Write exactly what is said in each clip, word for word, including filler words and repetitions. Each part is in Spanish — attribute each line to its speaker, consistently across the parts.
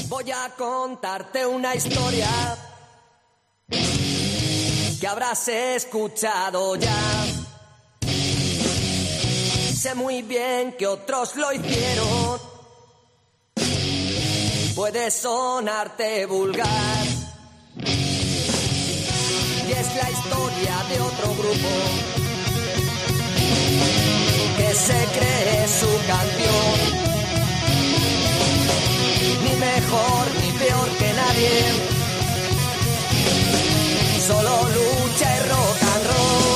Speaker 1: Voy a contarte una historia que habrás escuchado ya. Sé muy bien que otros lo hicieron. Puede sonarte vulgar. Y es la historia de otro grupo que se cree su canción. Ni mejor ni peor que nadie. Solo lucha y rock and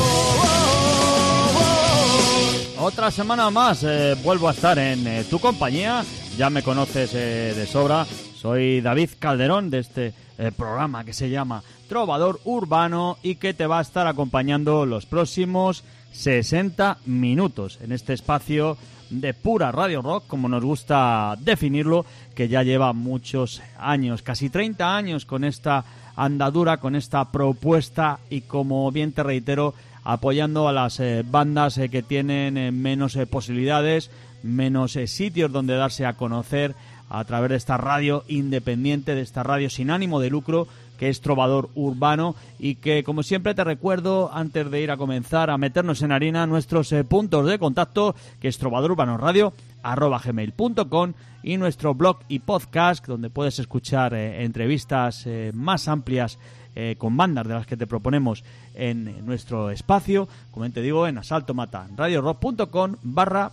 Speaker 1: roll.
Speaker 2: Otra semana más eh, vuelvo a estar en eh, tu compañía. Ya me conoces eh, de sobra. Soy David Calderón de este eh, programa que se llama Trovador Urbano y que te va a estar acompañando los próximos sesenta minutos en este espacio de pura radio rock, como nos gusta definirlo, que ya lleva muchos años, casi treinta años con esta andadura, con esta propuesta y, como bien te reitero, apoyando a las eh, bandas eh, que tienen eh, menos eh, posibilidades, menos eh, sitios donde darse a conocer a través de esta radio independiente, de esta radio sin ánimo de lucro que es Trovador Urbano, y que, como siempre, te recuerdo, antes de ir a comenzar a meternos en harina, nuestros eh, puntos de contacto, que es trovadorurbanoradio arroba gmail punto com, y nuestro blog y podcast, donde puedes escuchar eh, entrevistas eh, más amplias eh, con bandas de las que te proponemos en, en nuestro espacio, como te digo, en asaltomata.radiorock.com barra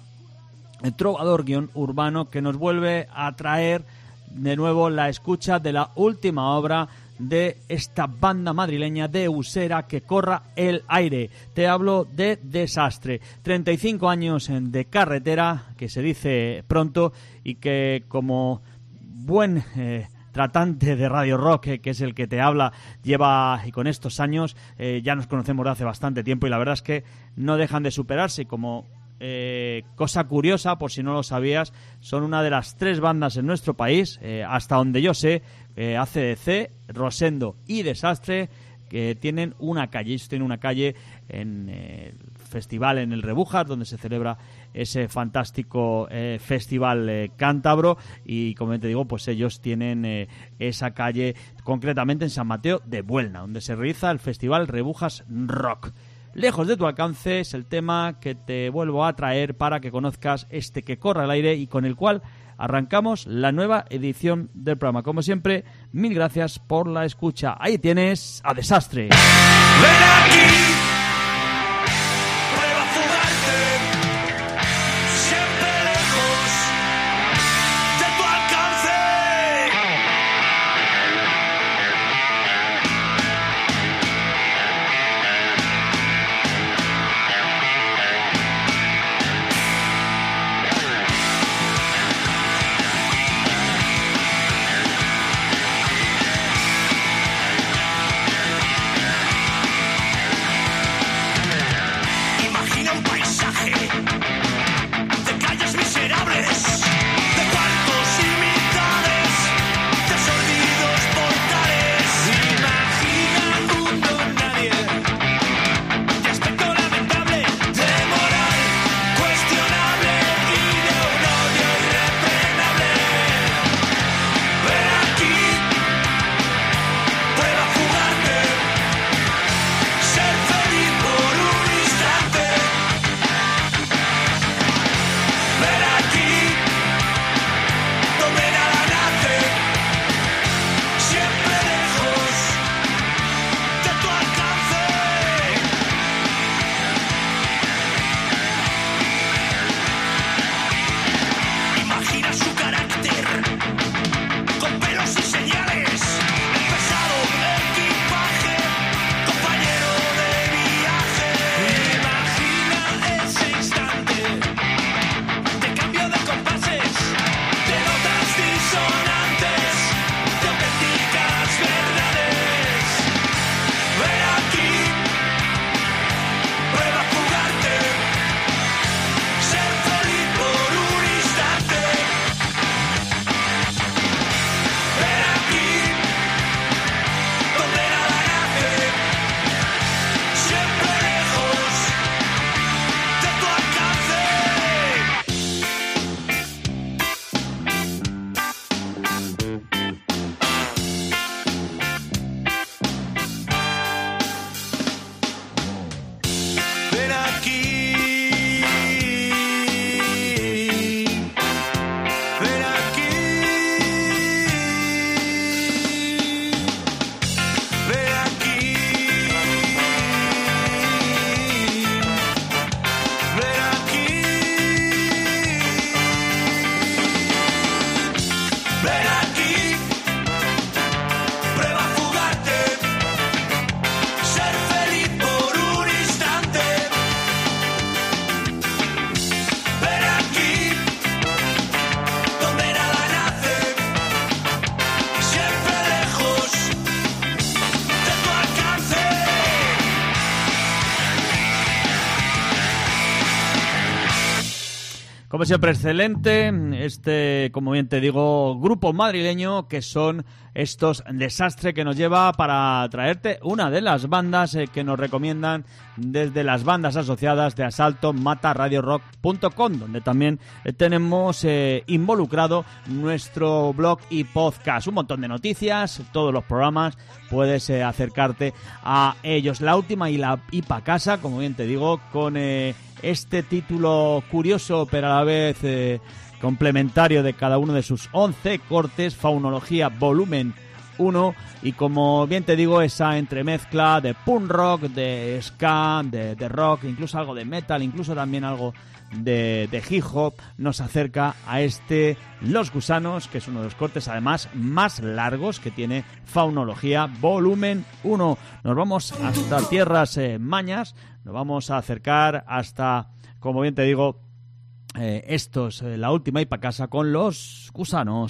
Speaker 2: trovador-urbano, que nos vuelve a traer de nuevo la escucha de la última obra de esta banda madrileña de Usera, Que corra el aire. Te hablo de Desastre. treinta y cinco años de carretera, que se dice pronto, y que, como buen eh, tratante de Radio Rock, eh, que es el que te habla, lleva, y con estos años eh, ya nos conocemos de hace bastante tiempo, y la verdad es que no dejan de superarse. Como Eh, cosa curiosa, por si no lo sabías, son una de las tres bandas en nuestro país, eh, hasta donde yo sé, eh, A C D C, Rosendo y Desastre, que tienen una calle. Ellos tienen una calle en eh, el festival, en el Rebujas, donde se celebra ese fantástico eh, festival eh, cántabro, y, como te digo, pues ellos tienen eh, esa calle concretamente en San Mateo de Buelna, donde se realiza el festival Rebujas Rock. Lejos de tu alcance es el tema que te vuelvo a traer para que conozcas este Que corra el aire, y con el cual arrancamos la nueva edición del programa. Como siempre, mil gracias por la escucha. Ahí tienes a Desastre.
Speaker 3: Ven aquí, prueba a fugarte, siempre lejos de tu alcance.
Speaker 2: Como siempre, excelente este, como bien te digo, grupo madrileño que son estos Desastre, que nos lleva para traerte una de las bandas eh, que nos recomiendan desde las bandas asociadas de Asalto Mata Radio Rock punto com, donde también eh, tenemos eh, involucrado nuestro blog y podcast. Un montón de noticias, todos los programas, puedes eh, acercarte a ellos. La última y la y pa' casa, como bien te digo, con eh, este título curioso pero a la vez eh, complementario de cada uno de sus once cortes, Faunología Volumen uno, y como bien te digo, esa entremezcla de punk rock, de ska, de, de rock, incluso algo de metal, incluso también algo de, de hip hop, nos acerca a este Los Gusanos, que es uno de los cortes además más largos que tiene Faunología Volumen uno. Nos vamos hasta tierras eh, mañas, nos vamos a acercar hasta, como bien te digo, eh, estos, eh, la última y pa' casa con Los Gusanos.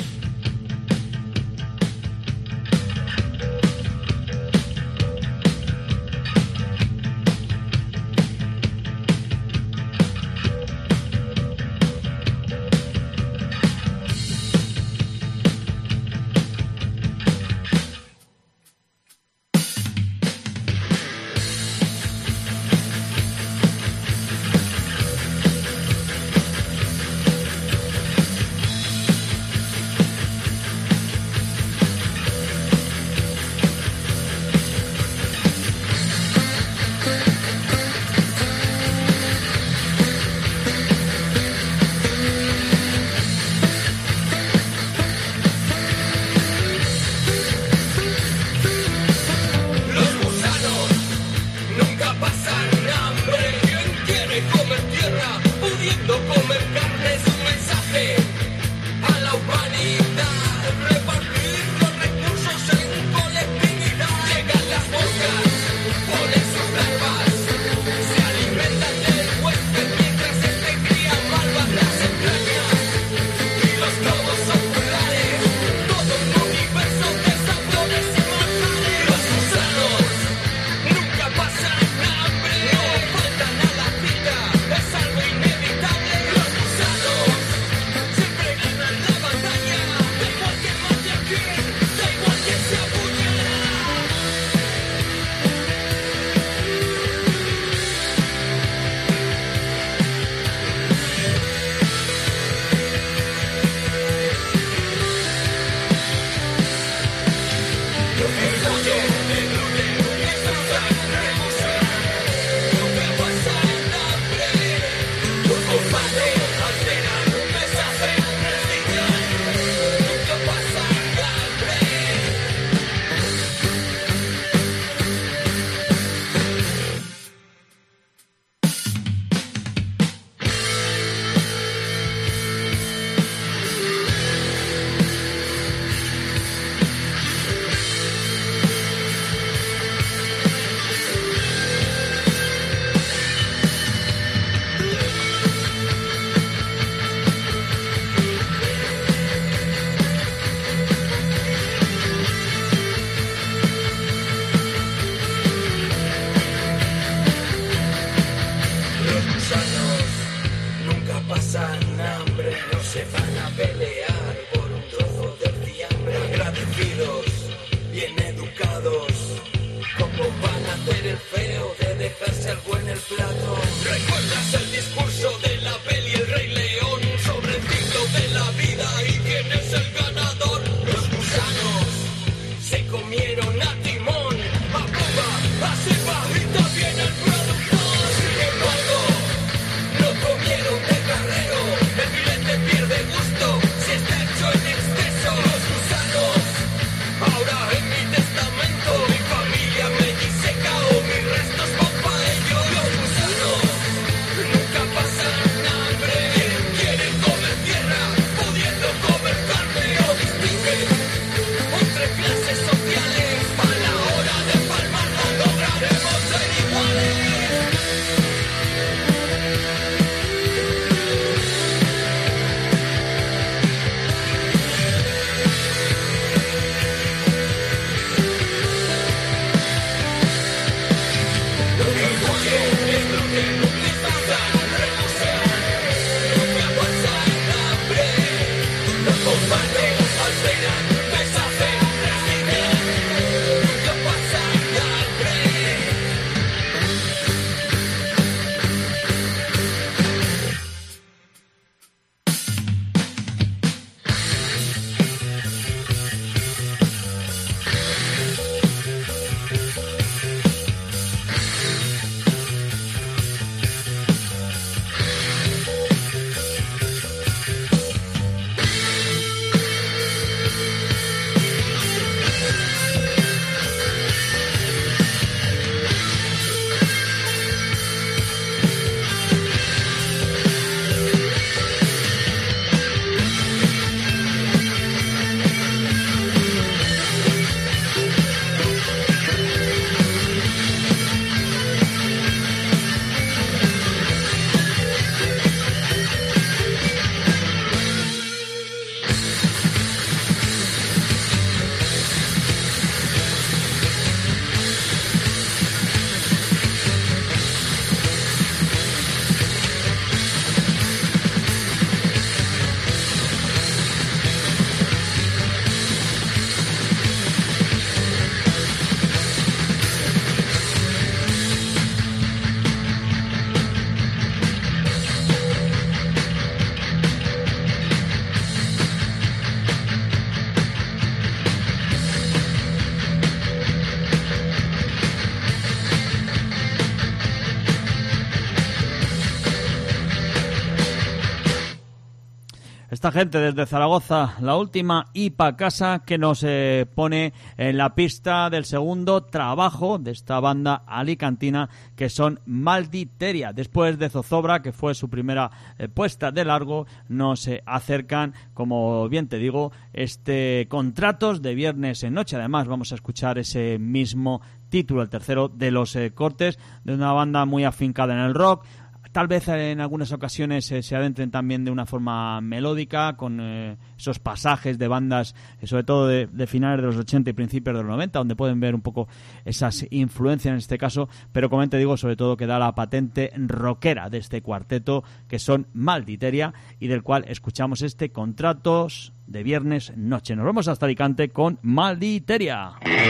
Speaker 2: esta gente desde Zaragoza, la última I P A Casa, que nos eh, pone en la pista del segundo trabajo de esta banda alicantina, que son Malditeria. Después de Zozobra, que fue su primera eh, puesta de largo, nos eh, acercan, como bien te digo, este Contratos de Viernes en Noche. Además, vamos a escuchar ese mismo título, el tercero de los eh, cortes, de una banda muy afincada en el rock. Tal vez en algunas ocasiones eh, se adentren también de una forma melódica, con eh, esos pasajes de bandas, eh, sobre todo de, de finales de los ochenta y principios de los noventa, donde pueden ver un poco esas influencias en este caso, pero como te digo, sobre todo queda la patente rockera de este cuarteto, que son Malditeria, y del cual escuchamos este Contratos de Viernes Noche. Nos vamos hasta Alicante con Malditeria.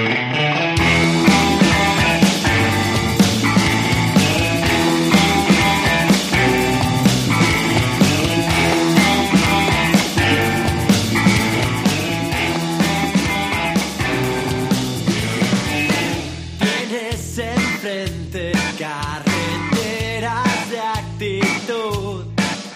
Speaker 1: Carreteras de actitud,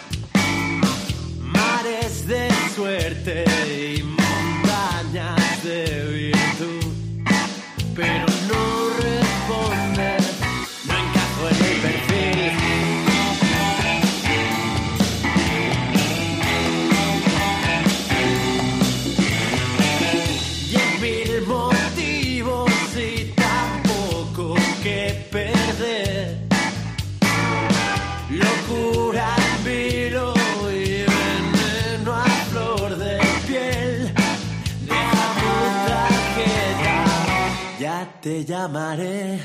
Speaker 1: mares de suerte y montañas de virtud, pero no responde, no encajo en el perfil. Diez mil motivos y tampoco que perder, locura en vilo y veneno a flor de piel. Deja tu tarjeta, ya te llamaré.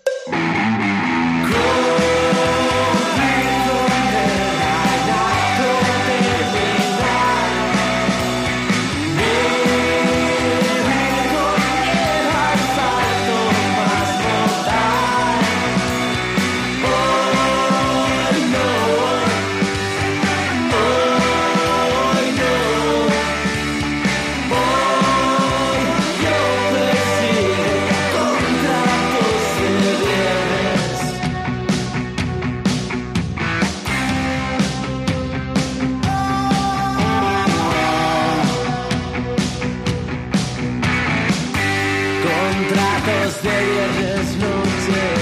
Speaker 1: Contratos de viernes noche.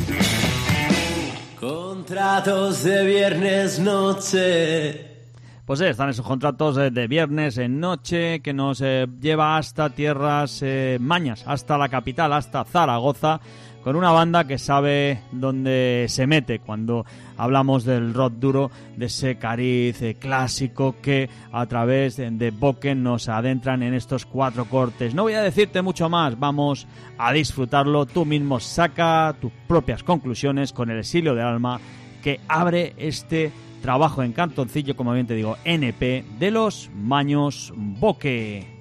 Speaker 1: Contratos de viernes noche.
Speaker 2: Pues sí, están esos contratos eh, de viernes en noche que nos eh, lleva hasta tierras eh, mañas, hasta la capital, hasta Zaragoza, con una banda que sabe dónde se mete cuando hablamos del rock duro, de ese cariz eh, clásico que a través de, de Boken nos adentran en estos cuatro cortes. No voy a decirte mucho más, vamos a disfrutarlo. Tú mismo saca tus propias conclusiones con el Exilio del Alma, que abre este trabajo en cartoncillo, como bien te digo, N P de los Maños Boque.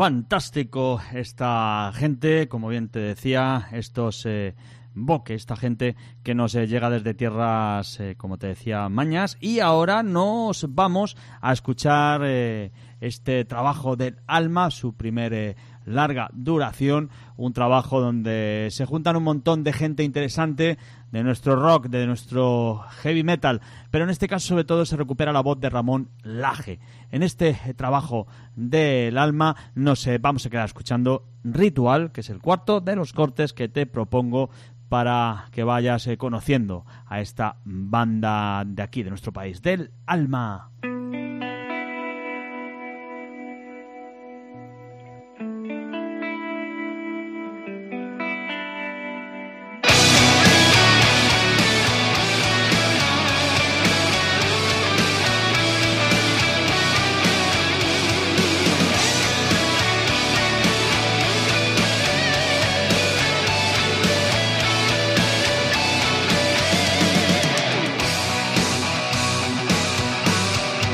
Speaker 2: Fantástico esta gente, como bien te decía, estos eh, Boque, esta gente que nos eh, llega desde tierras, eh, como te decía, mañas. Y ahora nos vamos a escuchar eh, este trabajo del Alma, su primer eh, larga duración, un trabajo donde se juntan un montón de gente interesante de nuestro rock, de nuestro heavy metal, pero en este caso sobre todo se recupera la voz de Ramón Laje. En este trabajo del Alma nos eh, vamos a quedar escuchando Ritual, que es el cuarto de los cortes que te propongo para que vayas eh, conociendo a esta banda de aquí, de nuestro país, del Alma.
Speaker 4: We'll be right back.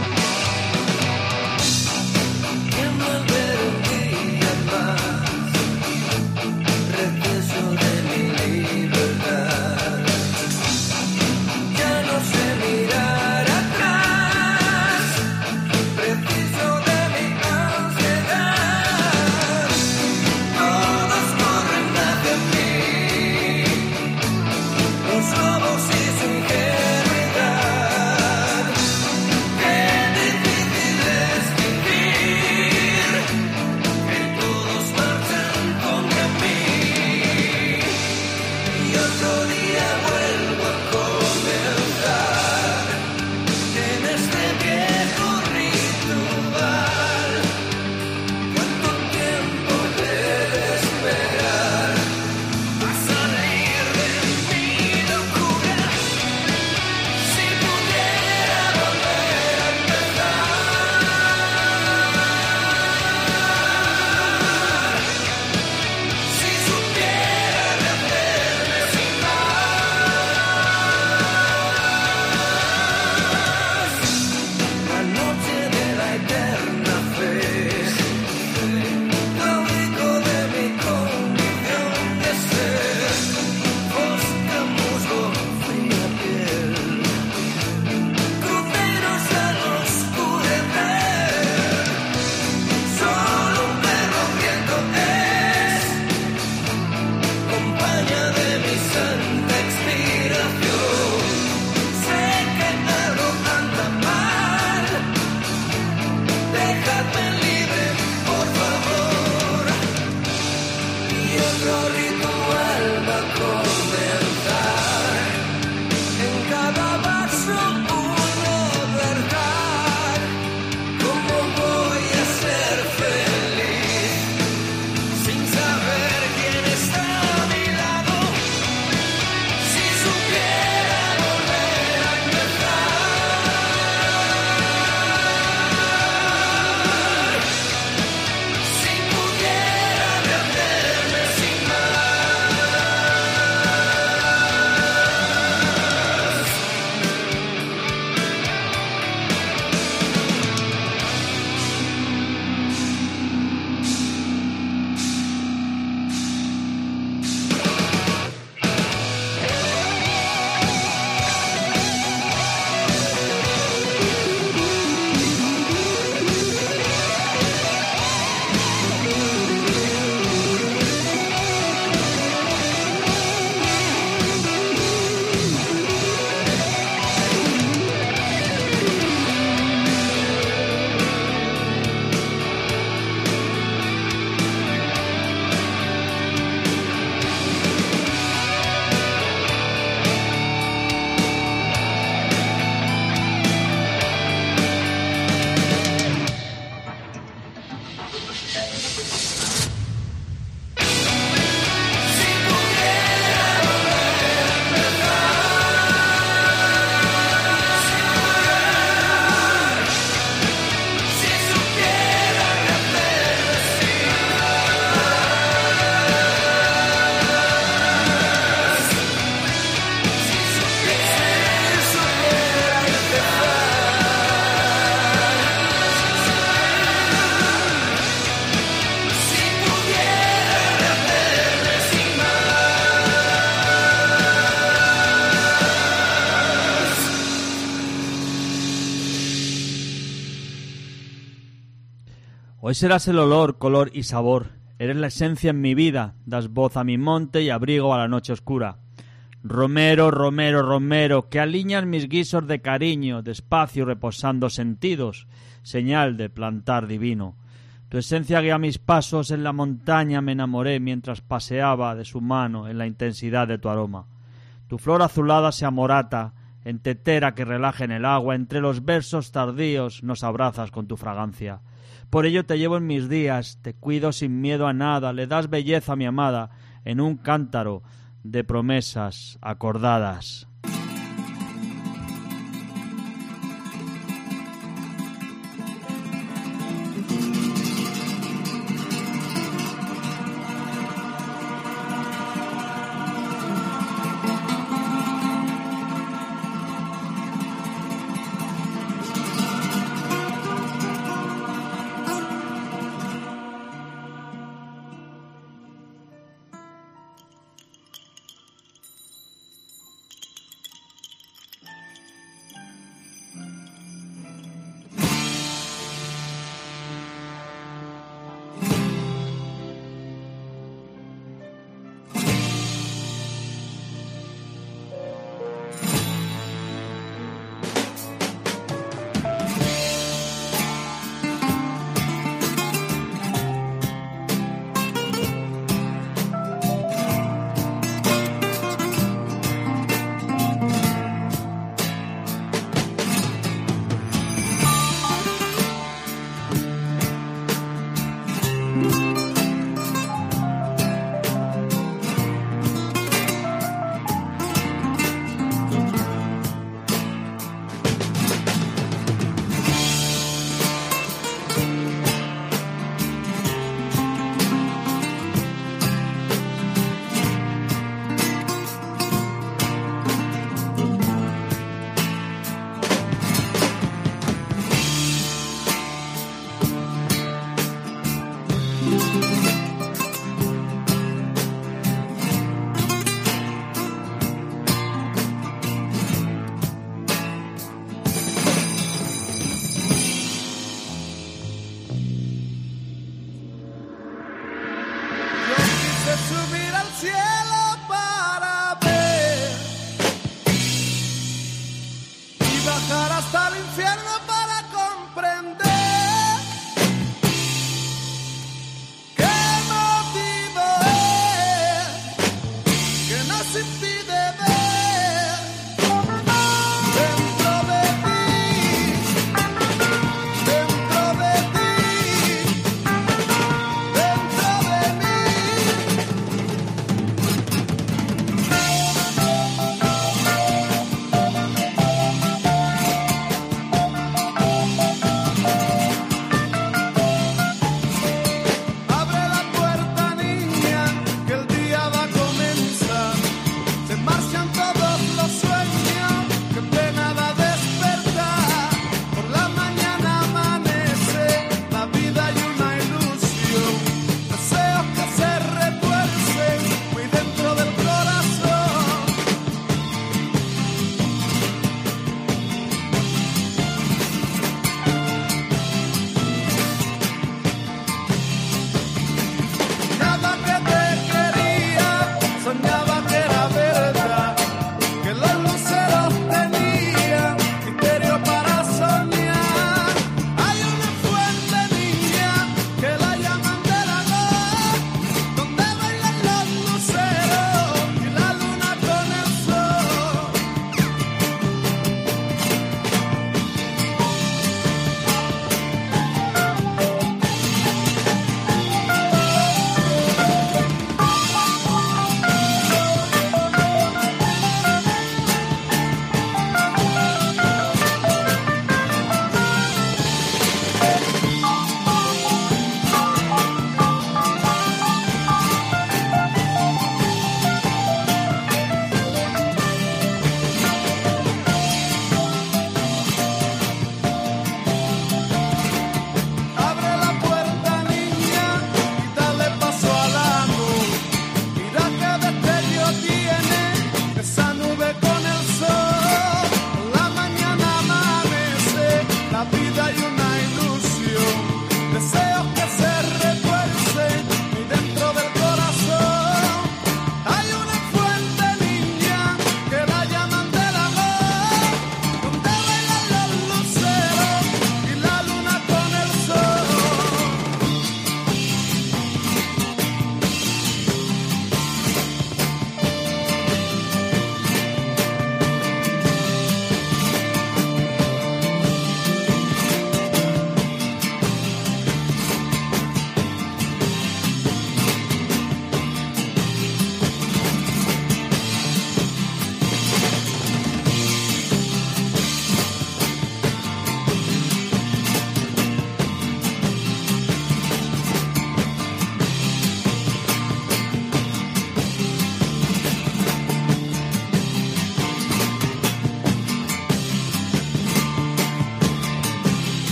Speaker 2: Hoy serás el olor, color y sabor. Eres la esencia en mi vida, das voz a mi monte y abrigo a la noche oscura. Romero, romero, romero, que alineas mis guisos de cariño, despacio reposando sentidos, señal de plantar divino. Tu esencia guía mis pasos, en la montaña me enamoré mientras paseaba de su mano en la intensidad de tu aroma. Tu flor azulada se amorata, en tetera que relaja en el agua, entre los versos tardíos nos abrazas con tu fragancia. Por ello te llevo en mis días, te cuido sin miedo a nada, le das belleza a mi amada en un cántaro de promesas acordadas.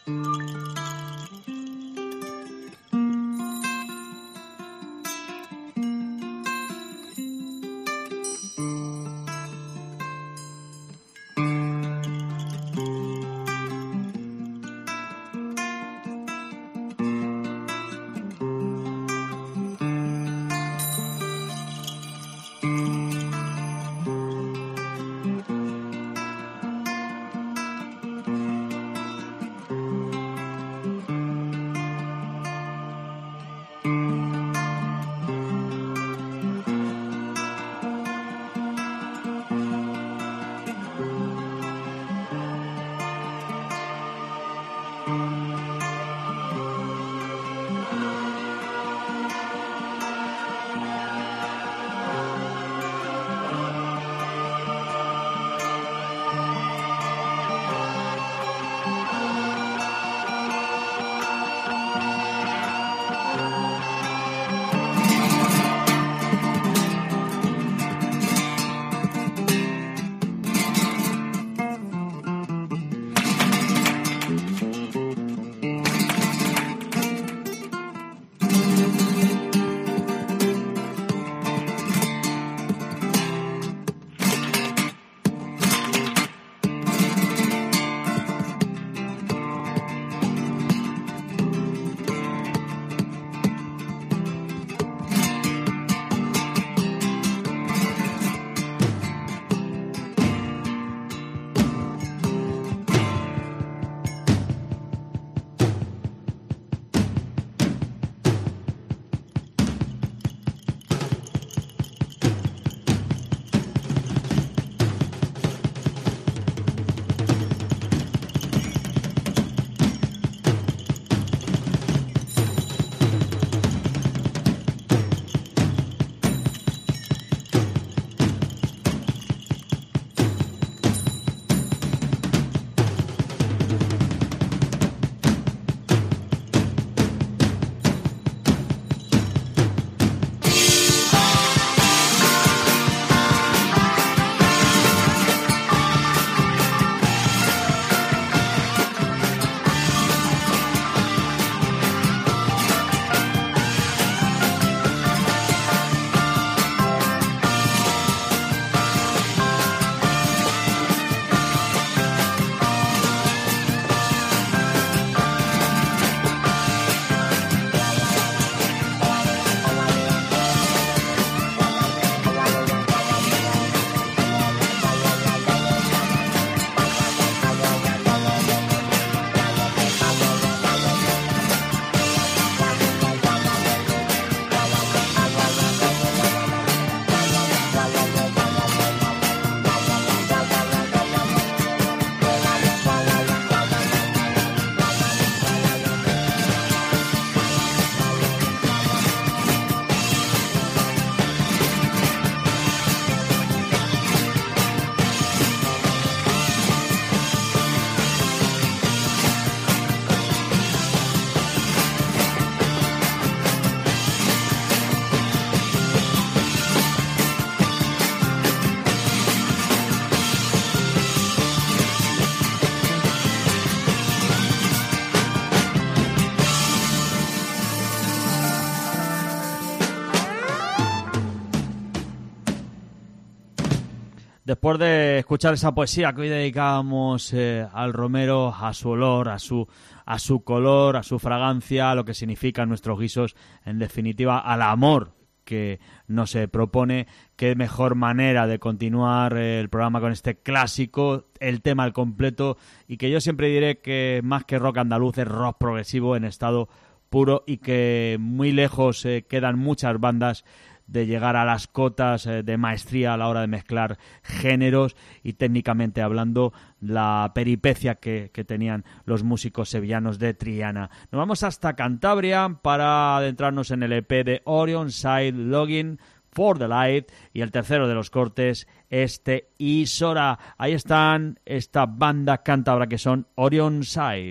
Speaker 2: Después de escuchar esa poesía que hoy dedicábamos eh, al romero, a su olor, a su, a su color, a su fragancia, a lo que significan nuestros guisos, en definitiva al amor que nos se propone, qué mejor manera de continuar el programa con este clásico, el tema al completo, y que yo siempre diré que más que rock andaluz es rock progresivo en estado puro, y que muy lejos eh, quedan muchas bandas de llegar a las cotas eh, de maestría a la hora de mezclar géneros y técnicamente hablando la peripecia que, que tenían los músicos sevillanos de Triana. Nos vamos hasta Cantabria para adentrarnos en el E P de Orion Side Login for the Light, y el tercero de los cortes, este Isora. Ahí están esta banda cántabra que son Orion Side.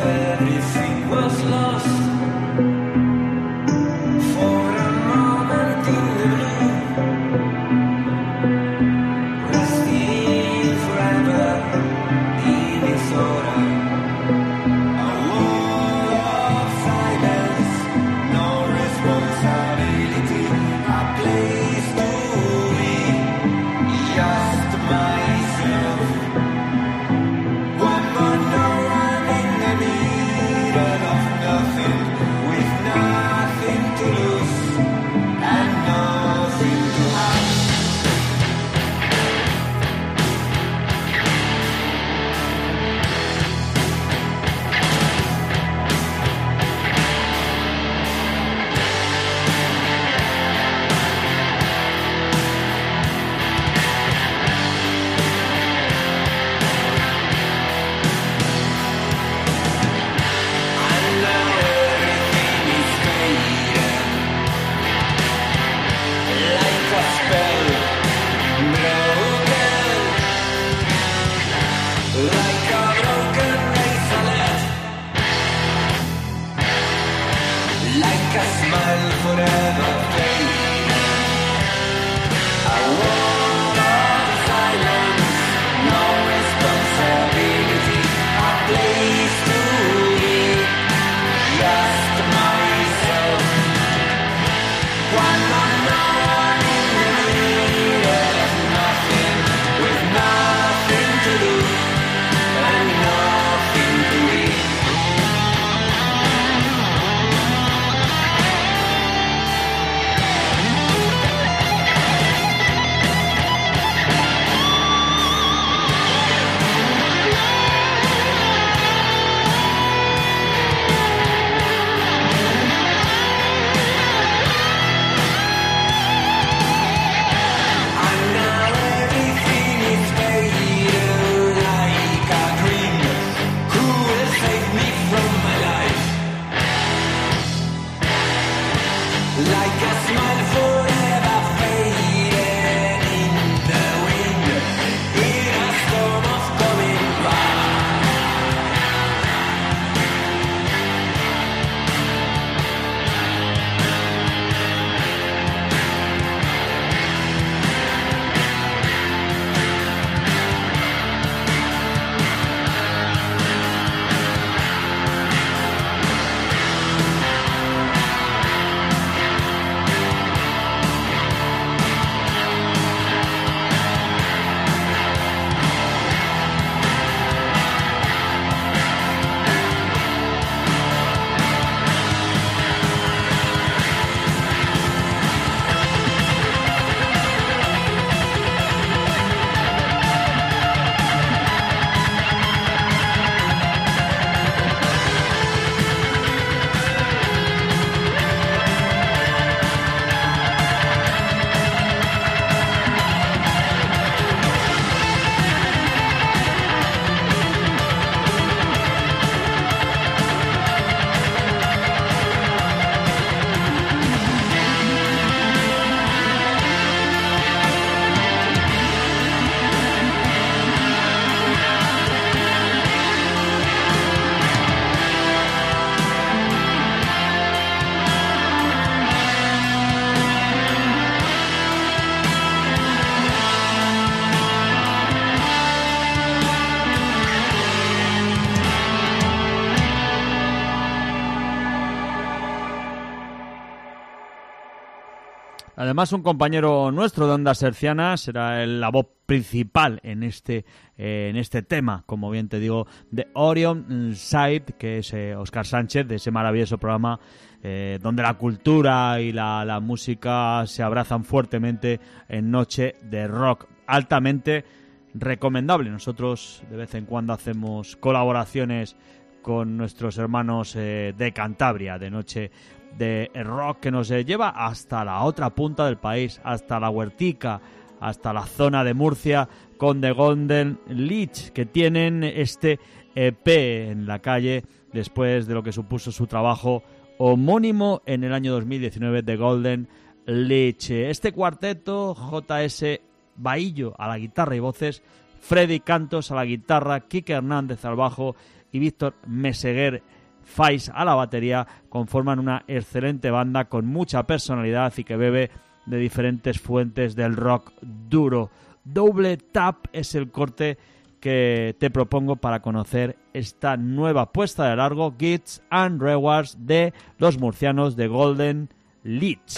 Speaker 2: Además, un compañero nuestro de Ondas Hercianas será el, la voz principal en este eh, en este tema, como bien te digo, de Orion Side, que es eh, Óscar Sánchez, de ese maravilloso programa eh, donde la cultura y la, la música se abrazan fuertemente en Noche de Rock. Altamente recomendable. Nosotros de vez en cuando hacemos colaboraciones con nuestros hermanos eh, de Cantabria, de Noche de Rock, que nos eh, lleva hasta la otra punta del país, hasta la Huertica, hasta la zona de Murcia, con The Golden Leech, que tienen este E P en la calle después de lo que supuso su trabajo homónimo en el año dos mil diecinueve, The Golden Leech. Este cuarteto, J S Bahillo a la guitarra y voces, Freddy Cantos a la guitarra, Quique Hernández al bajo y Víctor Meseguer Fais a la batería conforman una excelente banda con mucha personalidad y que bebe de diferentes fuentes del rock duro. Double Tap es el corte que te propongo para conocer esta nueva puesta de largo, Gifts and Rewards, de los murcianos de Golden Leeds.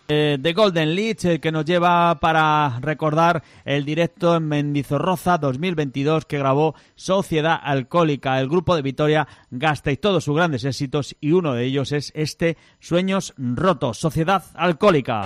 Speaker 2: Eh, The Golden Leech, el que nos lleva para recordar el directo en Mendizorroza dos mil veintidós que grabó Sociedad Alcohólica, el grupo de Vitoria Gasteiz, todos sus grandes éxitos, y uno de ellos es este Sueños Rotos, Sociedad Alcohólica.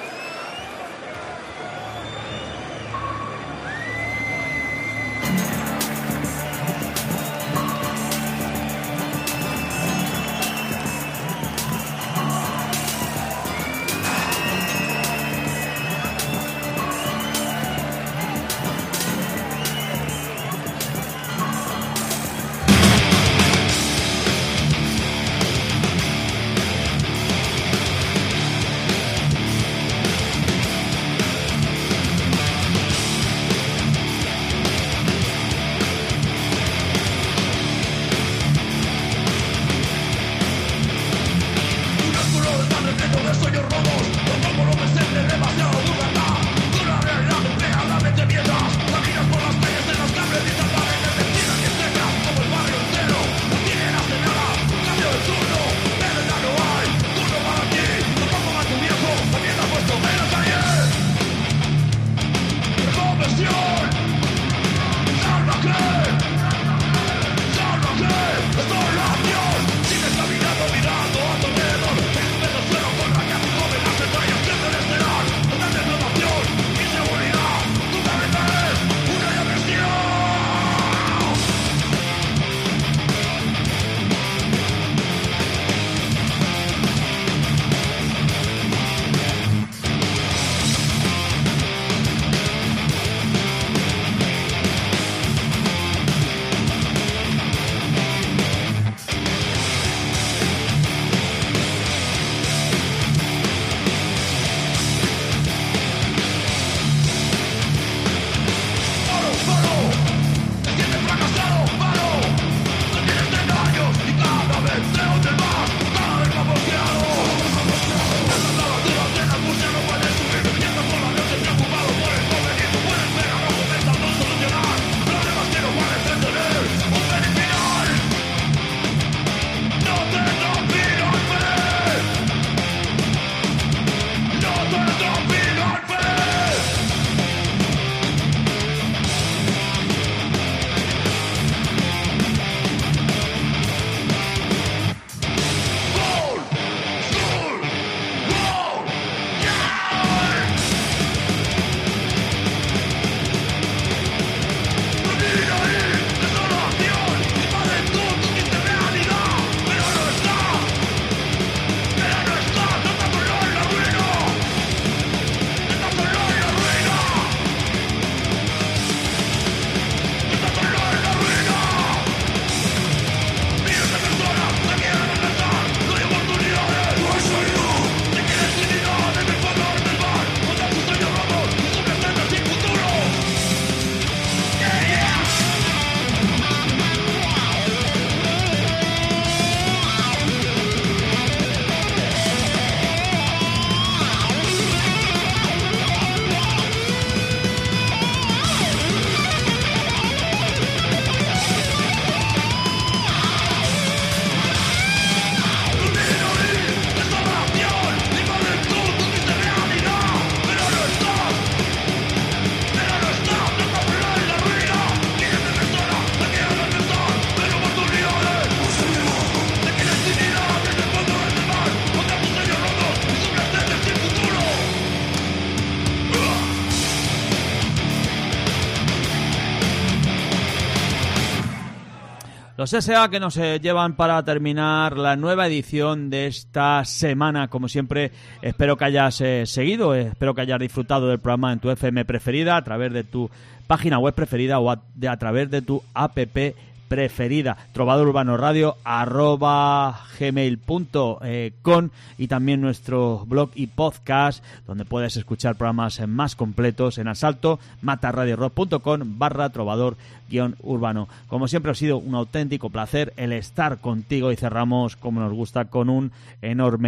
Speaker 2: Los S A que nos eh, llevan para terminar la nueva edición de esta semana. Como siempre, espero que hayas eh, seguido, eh, espero que hayas disfrutado del programa en tu F M preferida, a través de tu página web preferida o a, de, a través de tu app preferida, trovador urbano radio arroba gmail punto com, y también nuestro blog y podcast donde puedes escuchar programas más completos en asalto matarradiorock punto com barra trovador guión urbano. Como siempre, ha sido un auténtico placer el estar contigo y cerramos, como nos gusta, con un enorme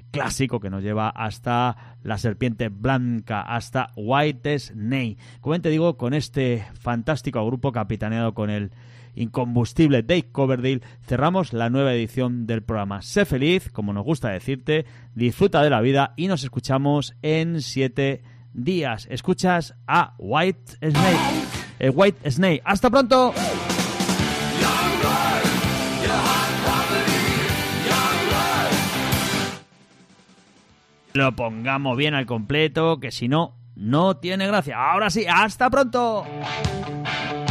Speaker 2: clásico que nos lleva hasta la serpiente blanca, hasta White Snake. Como te digo, con este fantástico grupo capitaneado con el incombustible Dave Coverdale, cerramos la nueva edición del programa. Sé feliz, como nos gusta decirte, disfruta de la vida y nos escuchamos en siete días. Escuchas a White Snake. Eh, White Snake. ¡Hasta pronto! Lo pongamos bien al completo, que si no, no tiene gracia. Ahora sí, ¡hasta pronto!